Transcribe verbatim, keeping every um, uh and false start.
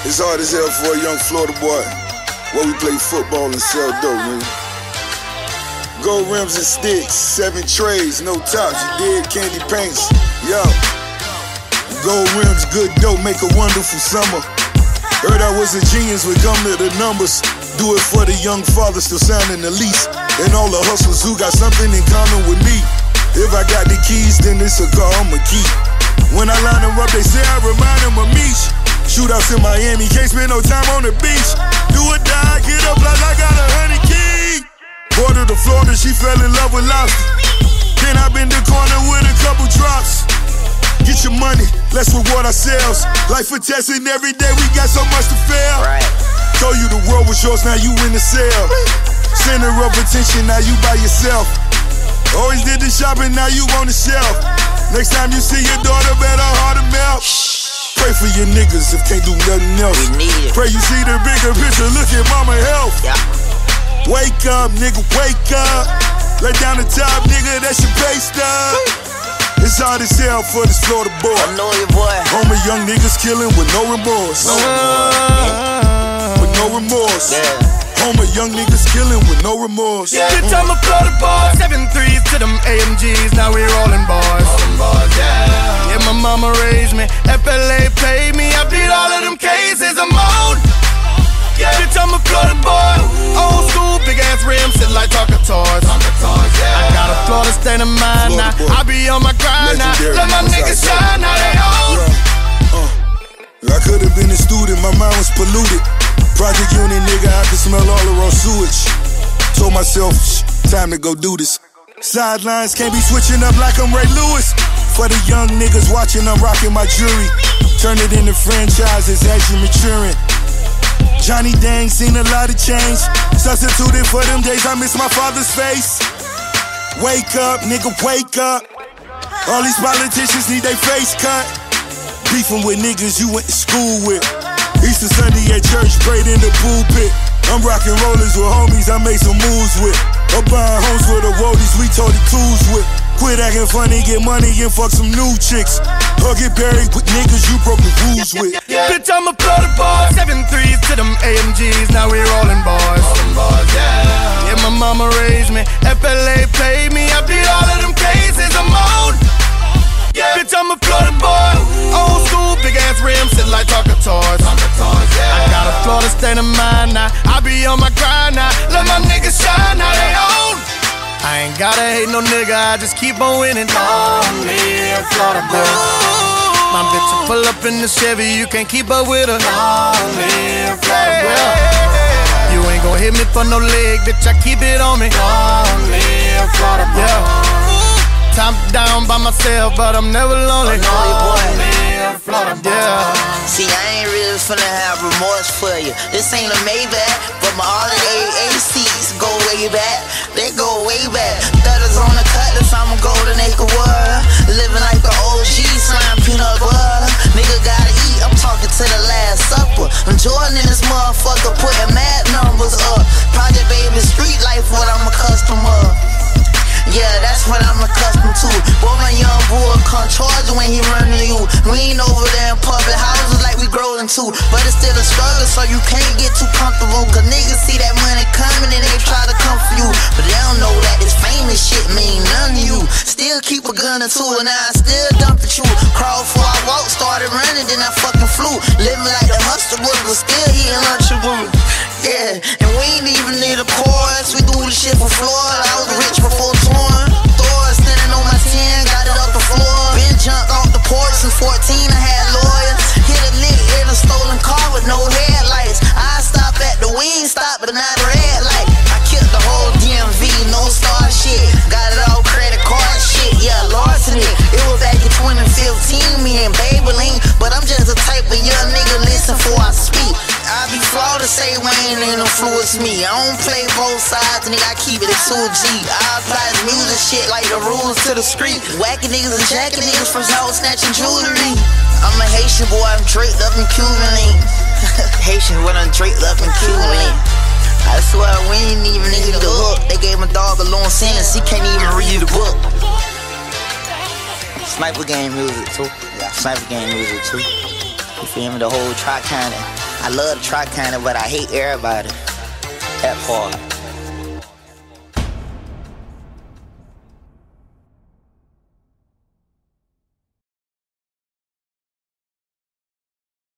It's hard as hell for a young Florida boy. Where we play football and sell dope, man. Gold rims and sticks, seven trays, no tops, you did candy paints. Yo, gold rims, good dope, make a wonderful summer. Heard I was a genius when come to the numbers. Do it for the young father still signing the lease. And all the hustlers who got something in common with me. If I got the keys, then it's a car I'ma keep. When I line them up, they say I remind them of me. Shootouts in Miami, can't spend no time on the beach. Do or die, get up like I got a honey key. Border to Florida, she fell in love with lobster. Then I been the corner with a couple drops. Get your money, let's reward ourselves. Life for testing every day, we got so much to fail. Right. Told you the world was yours, now you in the cell. Center of attention, now you by yourself. Always did the shopping, now you on the shelf. Next time you see your daughter, better heart to melt. Pray for your niggas if can't do nothing else. We need it. Pray you see the bigger picture, look at mama health. Yeah. Wake up, nigga, wake up. Lay down the top, nigga, that's your pay stub. It's hard as hell for this Florida boy. I know your boy. Homie, young niggas killing with no remorse. No remorse. Yeah. With no remorse. Yeah. Homie, young niggas killing with no remorse. Yeah. Bitch, I'm a Florida boy. Seven threes to them A M Gs, now we rolling bars. Rolling bars, yeah. Yeah, my mama raised me. F L A paid me. I beat all of them cases. I'm on. Yeah, bitch, I'm a Florida boy. Old school, big ass rims, sit like Tonka toys. Yeah. I got a Florida state of mind now. I be on my grind now. Let my niggas shine, now they own. Yeah. Uh, I could've been a student, my mind was polluted. Project unit, nigga, I could smell all the raw sewage. Told myself, time to go do this. Sidelines can't be switching up like I'm Ray Lewis. For the young niggas watching, I'm rocking my jury. Turn it into franchises as you maturing. Johnny Dang seen a lot of change. Substituted for them days, I miss my father's face. Wake up, nigga, wake up. All these politicians need their face cut. Beefing with niggas you went to school with. Easter Sunday at church, prayed in the pulpit. I'm rocking rollers with homies I made some moves with. Up buying homes for the roadies we told the tools with. Quit acting funny, get money and fuck some new chicks. Or get buried with niggas you broke the rules with. Yeah. Bitch, I'm a Florida boy. Seven threes to them A M Gs, now we rolling bars. Rolling bars, yeah. Yeah, my mama raised me. F L A paid me. I beat all of them cases. I'm on. Yeah. Bitch, I'm a Florida boy. Old school, big ass rims, sit like Tonka toys. Yeah. I got a Florida state of mind now. I be on my grind now. Let my niggas shine, now they own. I ain't gotta hate no nigga, I just keep on winning. Lonely Florida boy. My bitch will pull up in the Chevy, you can't keep up with her. Lonely Florida boy. You ain't gon' hit me for no leg, bitch, I keep it on me. Lonely Florida boy. Yeah. Top down by myself, but I'm never lonely. Lonely Florida boy. Yeah. See, I ain't really finna have remorse for you. This ain't a Maybach, but my holiday A Cs go way back. They go way back. Thudders on the cutlass, I'm a golden acre world. Living like the O G, slime peanut butter. Nigga gotta eat, I'm talking to the last supper. I'm Jordan in this motherfucker, putting mad numbers up. Project baby, street life, what I'm accustomed of. Yeah, that's what I'm accustomed to. Boy, my young boy come charge when he running you. We ain't over there in public houses like we growing too. But it's still a struggle, so you can't get too comfortable. Cause niggas see that money coming and they try to come for you. But they don't know that this famous shit mean none to you. Still keep a gun or two and I still dump at you. Crawl before I walk, started running, then I fucking flew. Living like the hustler was, but still eating Lunchable. Yeah, and we ain't even need a chorus. We do the shit for Florida. I was rich before touring. Thor standing on my ten, got it up the floor. Been jumped off the porch since fourteen. I had lawyers. Hit a lick in a stolen car with no headlights. I stop at the wing stop, but not the red light. I killed the whole D M V, no star shit. Got it all credit card shit. Yeah, larceny. It was back in twenty fifteen, me and Maybelline. But I'm just the type of young nigga listen before I speak. I be flawed to say Wayne ain't influence me. I don't play both sides, nigga, I keep it at two G. I apply this music shit like the rules to the street. Whacking niggas and jacking niggas from house snatching jewelry. I'm a Haitian boy, I'm draped up in Cuban link. Haitian boy, I'm draped up in Cuban link. I swear we ain't even need the hook. They gave my dog a long sentence, he can't even read the book. Sniper game music too. Yeah, sniper game music too. You feel me? The whole Tri-County. I love the Tri-County, but I hate everybody. That part.